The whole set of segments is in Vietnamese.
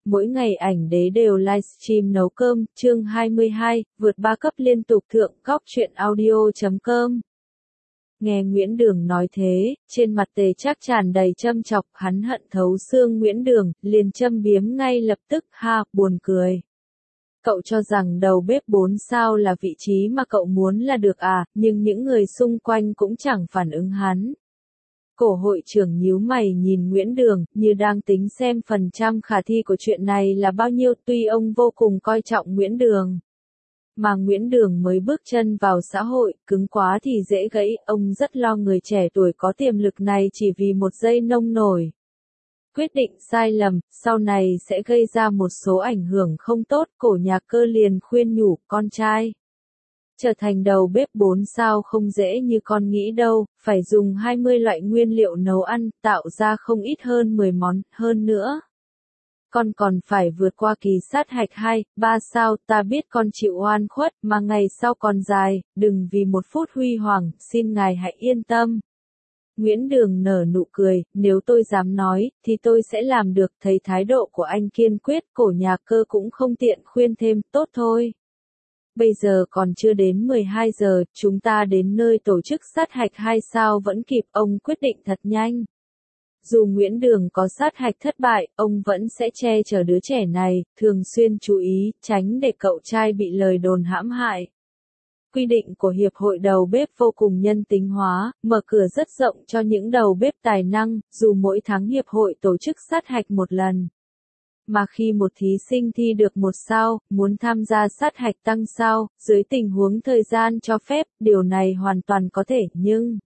mỗi ngày ảnh đế đều livestream nấu cơm, chương 22, vượt 3 cấp liên tục thượng góc truyện audio.com. Nghe Nguyễn Đường nói thế, trên mặt Tề Trác tràn đầy châm chọc, hắn hận thấu xương Nguyễn Đường, liền châm biếm ngay lập tức, ha, buồn cười. Cậu cho rằng đầu bếp 4 sao là vị trí mà cậu muốn là được à, nhưng những người xung quanh cũng chẳng phản ứng hắn. Cổ hội trưởng nhíu mày nhìn Nguyễn Đường, như đang tính xem phần trăm khả thi của chuyện này là bao nhiêu, tuy ông vô cùng coi trọng Nguyễn Đường. Mà Nguyễn Đường mới bước chân vào xã hội, cứng quá thì dễ gãy, ông rất lo người trẻ tuổi có tiềm lực này chỉ vì một giây nông nổi. Quyết định sai lầm, sau này sẽ gây ra một số ảnh hưởng không tốt, Cổ Nhạc Cơ liền khuyên nhủ, con trai. Trở thành đầu bếp 4 sao không dễ như con nghĩ đâu, phải dùng 20 loại nguyên liệu nấu ăn, tạo ra không ít hơn 10 món, hơn nữa. Con còn phải vượt qua kỳ sát hạch 2, 3 sao, ta biết con chịu oan khuất, mà ngày sau còn dài, đừng vì một phút huy hoàng, xin ngài hãy yên tâm. Nguyễn Đường nở nụ cười, nếu tôi dám nói, thì tôi sẽ làm được, thấy thái độ của anh kiên quyết, Cổ Nhạc Cơ cũng không tiện khuyên thêm, tốt thôi. Bây giờ còn chưa đến 12 giờ, chúng ta đến nơi tổ chức sát hạch 2 sao vẫn kịp, ông quyết định thật nhanh. Dù Nguyễn Đường có sát hạch thất bại, ông vẫn sẽ che chở đứa trẻ này, thường xuyên chú ý, tránh để cậu trai bị lời đồn hãm hại. Quy định của Hiệp hội đầu bếp vô cùng nhân tính hóa, mở cửa rất rộng cho những đầu bếp tài năng, dù mỗi tháng Hiệp hội tổ chức sát hạch một lần. Mà khi một thí sinh thi được 1 sao, muốn tham gia sát hạch tăng sao, dưới tình huống thời gian cho phép, điều này hoàn toàn có thể, nhưng...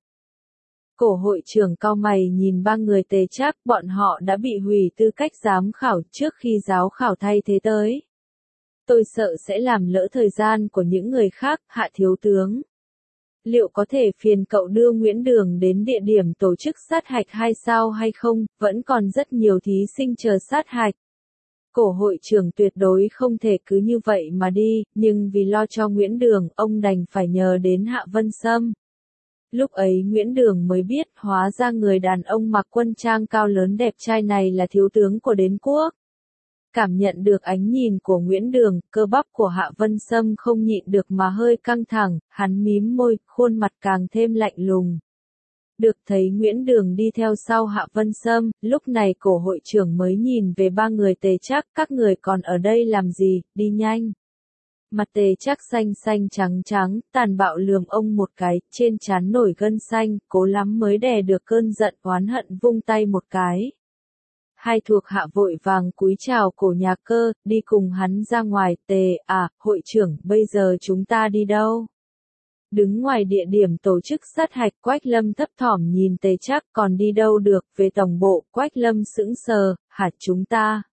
Cổ hội trưởng cau mày nhìn 3 người Tề Trác, bọn họ đã bị hủy tư cách giám khảo trước khi giáo khảo thay thế tới. Tôi sợ sẽ làm lỡ thời gian của những người khác, Hạ thiếu tướng. Liệu có thể phiền cậu đưa Nguyễn Đường đến địa điểm tổ chức sát hạch 2 sao hay không, vẫn còn rất nhiều thí sinh chờ sát hạch. Cổ hội trưởng tuyệt đối không thể cứ như vậy mà đi, nhưng vì lo cho Nguyễn Đường, ông đành phải nhờ đến Hạ Vân Sâm. Lúc ấy Nguyễn Đường mới biết, hóa ra người đàn ông mặc quân trang cao lớn đẹp trai này là thiếu tướng của Đế quốc. Cảm nhận được ánh nhìn của Nguyễn Đường, cơ bắp của Hạ Vân Sâm không nhịn được mà hơi căng thẳng, hắn mím môi, khuôn mặt càng thêm lạnh lùng. Được thấy Nguyễn Đường đi theo sau Hạ Vân Sâm, lúc này cổ hội trưởng mới nhìn về 3 người Tề Trác, các người còn ở đây làm gì, đi nhanh. Mặt Tề Trác xanh xanh trắng trắng, tàn bạo lườm ông một cái, trên trán nổi gân xanh, cố lắm mới đè được cơn giận oán hận vung tay một cái. Hai thuộc hạ vội vàng cúi chào Cổ Nhạc Cơ, đi cùng hắn ra ngoài, hội trưởng, bây giờ chúng ta đi đâu? Đứng ngoài địa điểm tổ chức sát hạch, Quách Lâm thấp thỏm nhìn Tề Trác, còn đi đâu được, về tổng bộ, Quách Lâm sững sờ, hả chúng ta?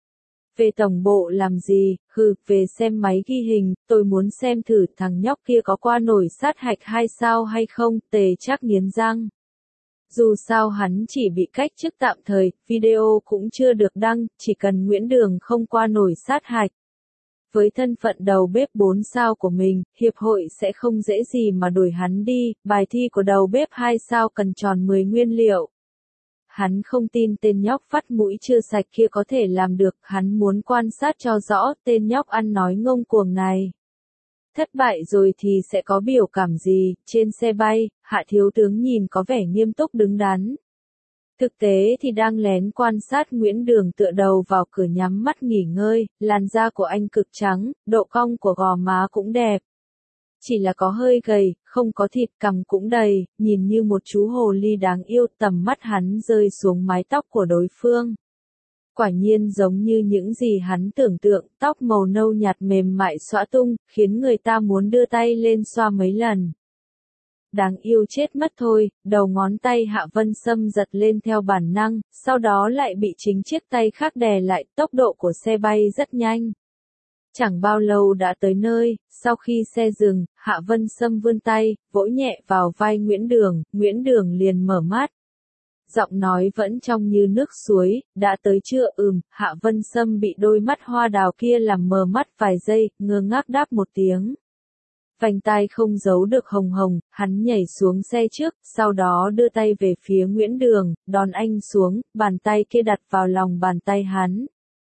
Về tổng bộ làm gì, về xem máy ghi hình, tôi muốn xem thử thằng nhóc kia có qua nổi sát hạch 2 sao hay không, Tề Trác nghiến răng. Dù sao hắn chỉ bị cách chức tạm thời, video cũng chưa được đăng, chỉ cần Nguyễn Đường không qua nổi sát hạch. Với thân phận đầu bếp 4 sao của mình, hiệp hội sẽ không dễ gì mà đuổi hắn đi, bài thi của đầu bếp 2 sao cần tròn 10 nguyên liệu. Hắn không tin tên nhóc vắt mũi chưa sạch kia có thể làm được, hắn muốn quan sát cho rõ tên nhóc ăn nói ngông cuồng này. Thất bại rồi thì sẽ có biểu cảm gì, trên xe bay, Hạ thiếu tướng nhìn có vẻ nghiêm túc đứng đắn. Thực tế thì đang lén quan sát Nguyễn Đường tựa đầu vào cửa nhắm mắt nghỉ ngơi, làn da của anh cực trắng, độ cong của gò má cũng đẹp. Chỉ là có hơi gầy, không có thịt, cằm cũng đầy, nhìn như một chú hồ ly đáng yêu, tầm mắt hắn rơi xuống mái tóc của đối phương. Quả nhiên giống như những gì hắn tưởng tượng, tóc màu nâu nhạt mềm mại xõa tung, khiến người ta muốn đưa tay lên xoa mấy lần. Đáng yêu chết mất thôi, đầu ngón tay Hạ Vân Sâm giật lên theo bản năng, sau đó lại bị chính chiếc tay khác đè lại, tốc độ của xe bay rất nhanh. Chẳng bao lâu đã tới nơi, sau khi xe dừng, Hạ Vân Sâm vươn tay, vỗ nhẹ vào vai Nguyễn Đường liền mở mắt. Giọng nói vẫn trong như nước suối, đã tới chưa, Hạ Vân Sâm bị đôi mắt hoa đào kia làm mờ mắt vài giây, ngơ ngác đáp một tiếng. Vành tai không giấu được hồng hồng, hắn nhảy xuống xe trước, sau đó đưa tay về phía Nguyễn Đường, đón anh xuống, bàn tay kia đặt vào lòng bàn tay hắn.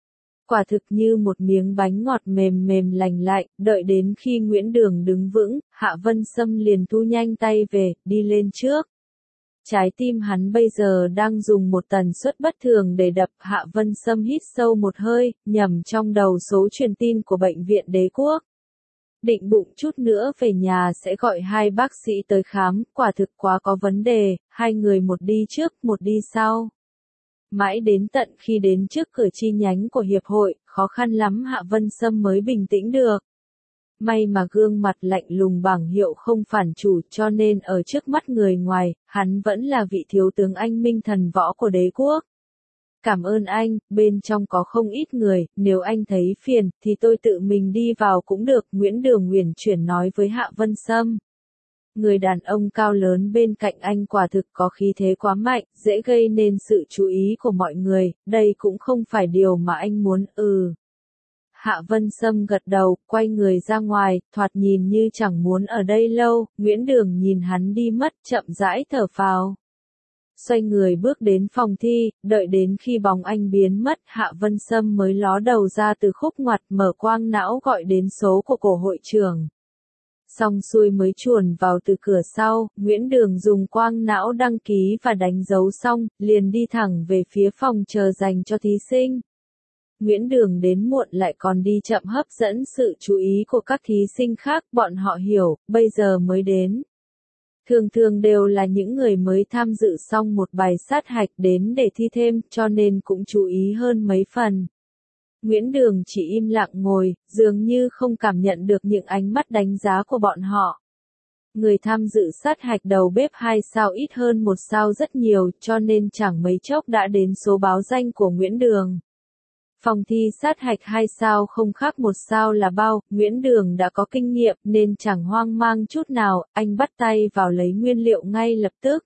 Quả thực như một miếng bánh ngọt mềm mềm lành lạnh, đợi đến khi Nguyễn Đường đứng vững, Hạ Vân Sâm liền thu nhanh tay về, đi lên trước. Trái tim hắn bây giờ đang dùng một tần suất bất thường để đập. Hạ Vân Sâm hít sâu một hơi, nhẩm trong đầu số truyền tin của bệnh viện Đế Quốc. Định bụng chút nữa về nhà sẽ gọi 2 bác sĩ tới khám, quả thực quá có vấn đề, 2 người một đi trước, một đi sau. Mãi đến tận khi đến trước cửa chi nhánh của hiệp hội, khó khăn lắm Hạ Vân Sâm mới bình tĩnh được. May mà gương mặt lạnh lùng bảng hiệu không phản chủ, cho nên ở trước mắt người ngoài, hắn vẫn là vị thiếu tướng anh minh thần võ của Đế Quốc. Cảm ơn anh, bên trong có không ít người, nếu anh thấy phiền, thì tôi tự mình đi vào cũng được, Nguyễn Đường uyển chuyển nói với Hạ Vân Sâm. Người đàn ông cao lớn bên cạnh anh quả thực có khí thế quá mạnh, dễ gây nên sự chú ý của mọi người, đây cũng không phải điều mà anh muốn. Hạ Vân Sâm gật đầu, quay người ra ngoài, thoạt nhìn như chẳng muốn ở đây lâu. Nguyễn Đường nhìn hắn đi mất, chậm rãi thở phào. Xoay người bước đến phòng thi, đợi đến khi bóng anh biến mất, Hạ Vân Sâm mới ló đầu ra từ khúc ngoặt, mở quang não gọi đến số của cổ hội trưởng. Xong xuôi mới chuồn vào từ cửa sau, Nguyễn Đường dùng quang não đăng ký và đánh dấu xong, liền đi thẳng về phía phòng chờ dành cho thí sinh. Nguyễn Đường đến muộn lại còn đi chậm hấp dẫn sự chú ý của các thí sinh khác, bọn họ hiểu, bây giờ mới đến. Thường thường đều là những người mới tham dự xong một bài sát hạch đến để thi thêm, cho nên cũng chú ý hơn mấy phần. Nguyễn Đường chỉ im lặng ngồi, dường như không cảm nhận được những ánh mắt đánh giá của bọn họ. Người tham dự sát hạch đầu bếp 2 sao ít hơn 1 sao rất nhiều, cho nên chẳng mấy chốc đã đến số báo danh của Nguyễn Đường. Phòng thi sát hạch 2 sao không khác 1 sao là bao, Nguyễn Đường đã có kinh nghiệm nên chẳng hoang mang chút nào, anh bắt tay vào lấy nguyên liệu ngay lập tức.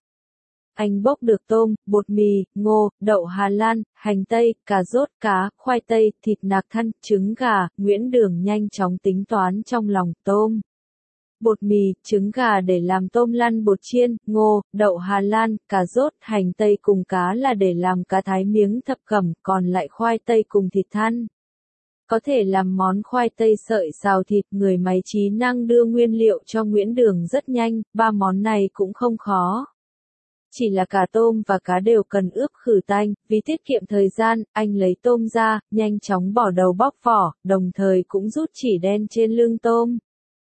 Anh bốc được tôm, bột mì, ngô, đậu Hà Lan, hành tây, cà rốt, cá, khoai tây, thịt nạc thăn, trứng gà, Nguyễn Đường nhanh chóng tính toán trong lòng. Tôm, bột mì, trứng gà để làm tôm lăn bột chiên, ngô, đậu Hà Lan, cà rốt, hành tây cùng cá là để làm cá thái miếng thập cẩm, còn lại khoai tây cùng thịt thăn. Có thể làm món khoai tây sợi xào thịt, người máy trí năng đưa nguyên liệu cho Nguyễn Đường rất nhanh, 3 món này cũng không khó. Chỉ là cả tôm và cá đều cần ướp khử tanh, vì tiết kiệm thời gian, anh lấy tôm ra, nhanh chóng bỏ đầu bóc vỏ, đồng thời cũng rút chỉ đen trên lưng tôm.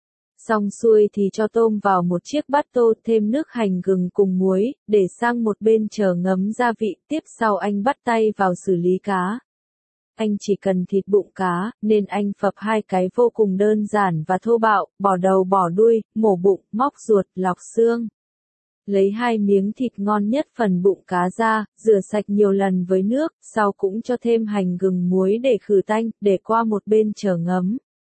Xong xuôi thì cho tôm vào một chiếc bát tô, thêm nước hành gừng cùng muối, để sang một bên chờ ngấm gia vị, tiếp sau anh bắt tay vào xử lý cá. Anh chỉ cần thịt bụng cá, nên anh phập 2 cái vô cùng đơn giản và thô bạo, bỏ đầu bỏ đuôi, mổ bụng, móc ruột, lọc xương. Lấy 2 miếng thịt ngon nhất phần bụng cá ra, rửa sạch nhiều lần với nước, sau cũng cho thêm hành gừng muối để khử tanh, để qua một bên chờ ngấm.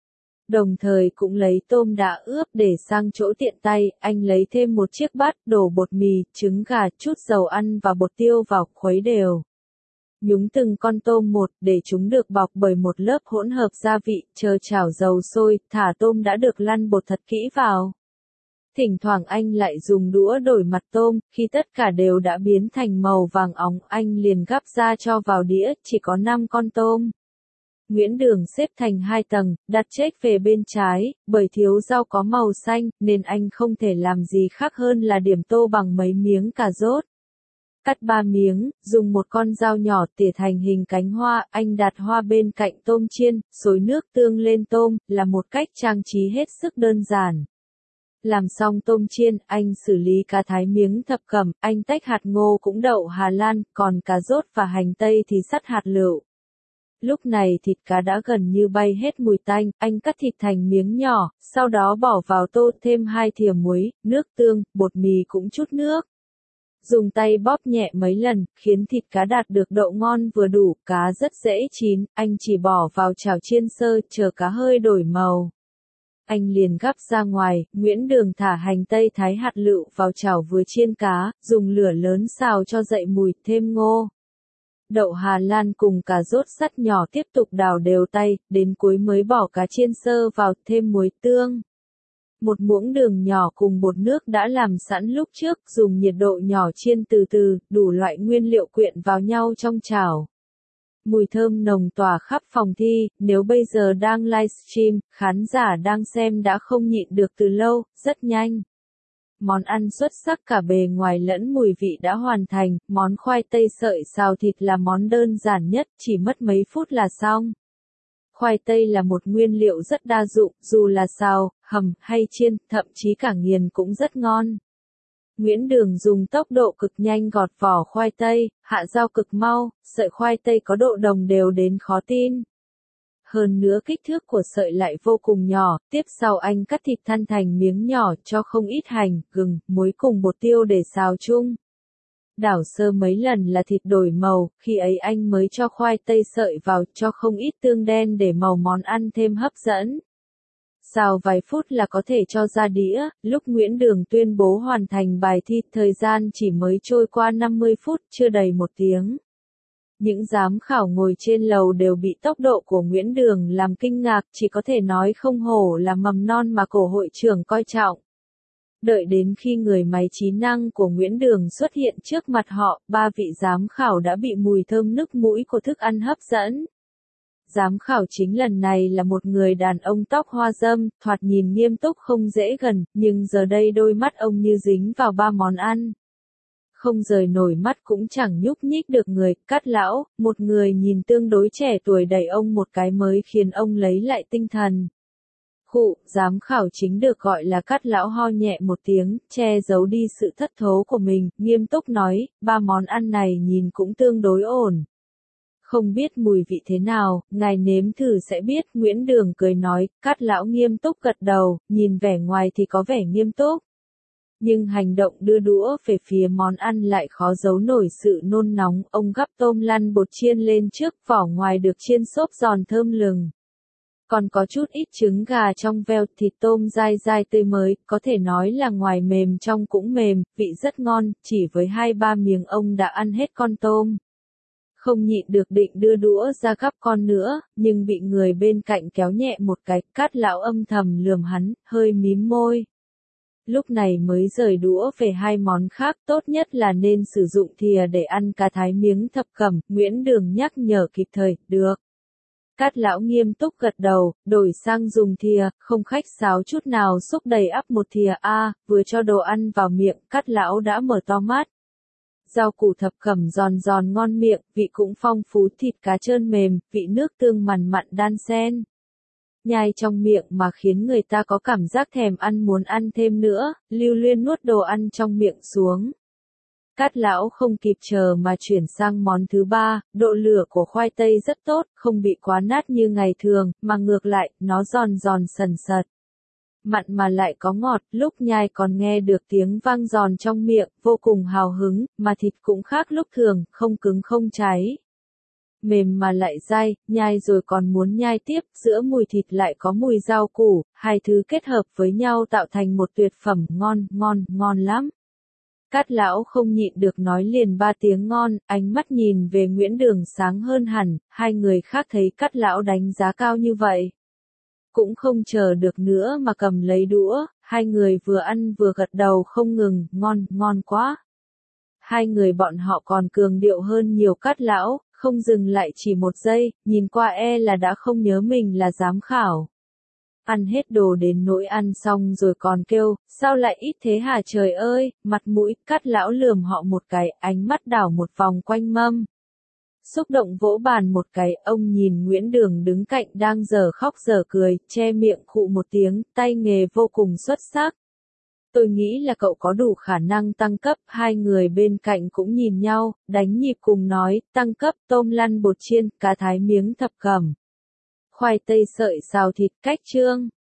Đồng thời cũng lấy tôm đã ướp để sang chỗ tiện tay, anh lấy thêm một chiếc bát, đổ bột mì, trứng gà, chút dầu ăn và bột tiêu vào, khuấy đều. Nhúng từng con tôm một, để chúng được bọc bởi một lớp hỗn hợp gia vị, chờ chảo dầu sôi, thả tôm đã được lăn bột thật kỹ vào. Thỉnh thoảng anh lại dùng đũa đổi mặt tôm, khi tất cả đều đã biến thành màu vàng óng, anh liền gắp ra cho vào đĩa, chỉ có 5 con tôm. Nguyễn Đường xếp thành 2 tầng, đặt chếch về bên trái, bởi thiếu rau có màu xanh, nên anh không thể làm gì khác hơn là điểm tô bằng mấy miếng cà rốt. Cắt 3 miếng, dùng một con dao nhỏ tỉa thành hình cánh hoa, anh đặt hoa bên cạnh tôm chiên, xối nước tương lên tôm, là một cách trang trí hết sức đơn giản. Làm xong tôm chiên, anh xử lý cá thái miếng thập cẩm, anh tách hạt ngô cũng đậu Hà Lan, còn cà rốt và hành tây thì sắt hạt lựu. Lúc này thịt cá đã gần như bay hết mùi tanh, anh cắt thịt thành miếng nhỏ, sau đó bỏ vào tô, thêm 2 thìa muối, nước tương, bột mì cũng chút nước. Dùng tay bóp nhẹ mấy lần, khiến thịt cá đạt được độ ngon vừa đủ, cá rất dễ chín, anh chỉ bỏ vào chảo chiên sơ, chờ cá hơi đổi màu. Anh liền gắp ra ngoài, Nguyễn Đường thả hành tây thái hạt lựu vào chảo vừa chiên cá, dùng lửa lớn xào cho dậy mùi, thêm ngô, đậu Hà Lan cùng cà rốt sắt nhỏ tiếp tục đảo đều tay, đến cuối mới bỏ cá chiên sơ vào, thêm muối tương. Một muỗng đường nhỏ cùng bột nước đã làm sẵn lúc trước, dùng nhiệt độ nhỏ chiên từ từ, đủ loại nguyên liệu quyện vào nhau trong chảo. Mùi thơm nồng tỏa khắp phòng thi, nếu bây giờ đang livestream, khán giả đang xem đã không nhịn được từ lâu, rất nhanh. Món ăn xuất sắc cả bề ngoài lẫn mùi vị đã hoàn thành, món khoai tây sợi xào thịt là món đơn giản nhất, chỉ mất mấy phút là xong. Khoai tây là một nguyên liệu rất đa dụng, dù là xào, hầm hay chiên, thậm chí cả nghiền cũng rất ngon. Nguyễn Đường dùng tốc độ cực nhanh gọt vỏ khoai tây, hạ rau cực mau, sợi khoai tây có độ đồng đều đến khó tin. Hơn nữa kích thước của sợi lại vô cùng nhỏ, tiếp sau anh cắt thịt thăn thành miếng nhỏ cho không ít hành, gừng, muối cùng bột tiêu để xào chung. Đảo sơ mấy lần là thịt đổi màu, khi ấy anh mới cho khoai tây sợi vào cho không ít tương đen để màu món ăn thêm hấp dẫn. Xào vài phút là có thể cho ra đĩa, lúc Nguyễn Đường tuyên bố hoàn thành bài thi, thời gian chỉ mới trôi qua 50 phút, chưa đầy 1 tiếng. Những giám khảo ngồi trên lầu đều bị tốc độ của Nguyễn Đường làm kinh ngạc, chỉ có thể nói không hổ là mầm non mà cổ hội trưởng coi trọng. Đợi đến khi người máy trí năng của Nguyễn Đường xuất hiện trước mặt họ, 3 vị giám khảo đã bị mùi thơm nức mũi của thức ăn hấp dẫn. Giám khảo chính lần này là một người đàn ông tóc hoa râm, thoạt nhìn nghiêm túc không dễ gần, nhưng giờ đây đôi mắt ông như dính vào 3 món ăn. Không rời nổi mắt cũng chẳng nhúc nhích được người, Cát Lão, một người nhìn tương đối trẻ tuổi đẩy ông một cái mới khiến ông lấy lại tinh thần. Khụ, giám khảo chính được gọi là Cát Lão ho nhẹ một tiếng, che giấu đi sự thất thố của mình, nghiêm túc nói, 3 món ăn này nhìn cũng tương đối ổn. Không biết mùi vị thế nào, ngài nếm thử sẽ biết, Nguyễn Đường cười nói, Cát Lão nghiêm túc gật đầu, nhìn vẻ ngoài thì có vẻ nghiêm túc. Nhưng hành động đưa đũa về phía món ăn lại khó giấu nổi sự nôn nóng, ông gắp tôm lăn bột chiên lên trước, vỏ ngoài được chiên xốp giòn thơm lừng. Còn có chút ít trứng gà trong veo, thịt tôm dai dai tươi mới, có thể nói là ngoài mềm trong cũng mềm, vị rất ngon, chỉ với 2-3 miếng ông đã ăn hết con tôm. Không nhịn được định đưa đũa ra gắp con nữa, nhưng bị người bên cạnh kéo nhẹ một cái, Cát Lão âm thầm lườm hắn, hơi mím môi. Lúc này mới rời đũa về 2 món khác, tốt nhất là nên sử dụng thìa để ăn cá thái miếng thập cẩm, Nguyễn Đường nhắc nhở kịp thời, được. Cát Lão nghiêm túc gật đầu, đổi sang dùng thìa, không khách sáo chút nào xúc đầy ắp một thìa vừa cho đồ ăn vào miệng, Cát Lão đã mở to mắt. Rau củ thập cẩm giòn giòn ngon miệng, vị cũng phong phú, thịt cá trơn mềm, vị nước tương mặn mặn đan xen. Nhai trong miệng mà khiến người ta có cảm giác thèm ăn muốn ăn thêm nữa, Lưu Luyên nuốt đồ ăn trong miệng xuống. Cát Lão không kịp chờ mà chuyển sang món thứ 3, độ lửa của khoai tây rất tốt, không bị quá nát như ngày thường, mà ngược lại, nó giòn giòn sần sật. Mặn mà lại có ngọt, lúc nhai còn nghe được tiếng vang giòn trong miệng, vô cùng hào hứng, mà thịt cũng khác lúc thường, không cứng không cháy. Mềm mà lại dai, nhai rồi còn muốn nhai tiếp, giữa mùi thịt lại có mùi rau củ, hai thứ kết hợp với nhau tạo thành một tuyệt phẩm, ngon lắm. Cát Lão không nhịn được nói liền 3 tiếng ngon, ánh mắt nhìn về Nguyễn Đường sáng hơn hẳn, hai người khác thấy Cát Lão đánh giá cao như vậy. Cũng không chờ được nữa mà cầm lấy đũa, hai người vừa ăn vừa gật đầu không ngừng, ngon quá. Hai người bọn họ còn cường điệu hơn nhiều Cát Lão, không dừng lại chỉ 1 giây, nhìn qua là đã không nhớ mình là giám khảo. Ăn hết đồ đến nỗi ăn xong rồi còn kêu, sao lại ít thế hả trời ơi, mặt mũi, Cát Lão lườm họ một cái, ánh mắt đảo một vòng quanh mâm. Xúc động vỗ bàn một cái, ông nhìn Nguyễn Đường đứng cạnh đang dở khóc dở cười, che miệng khụ một tiếng, tay nghề vô cùng xuất sắc. Tôi nghĩ là cậu có đủ khả năng tăng cấp, hai người bên cạnh cũng nhìn nhau, đánh nhịp cùng nói, tăng cấp, tôm lăn bột chiên, cá thái miếng thập cẩm. Khoai tây sợi xào thịt cách trương.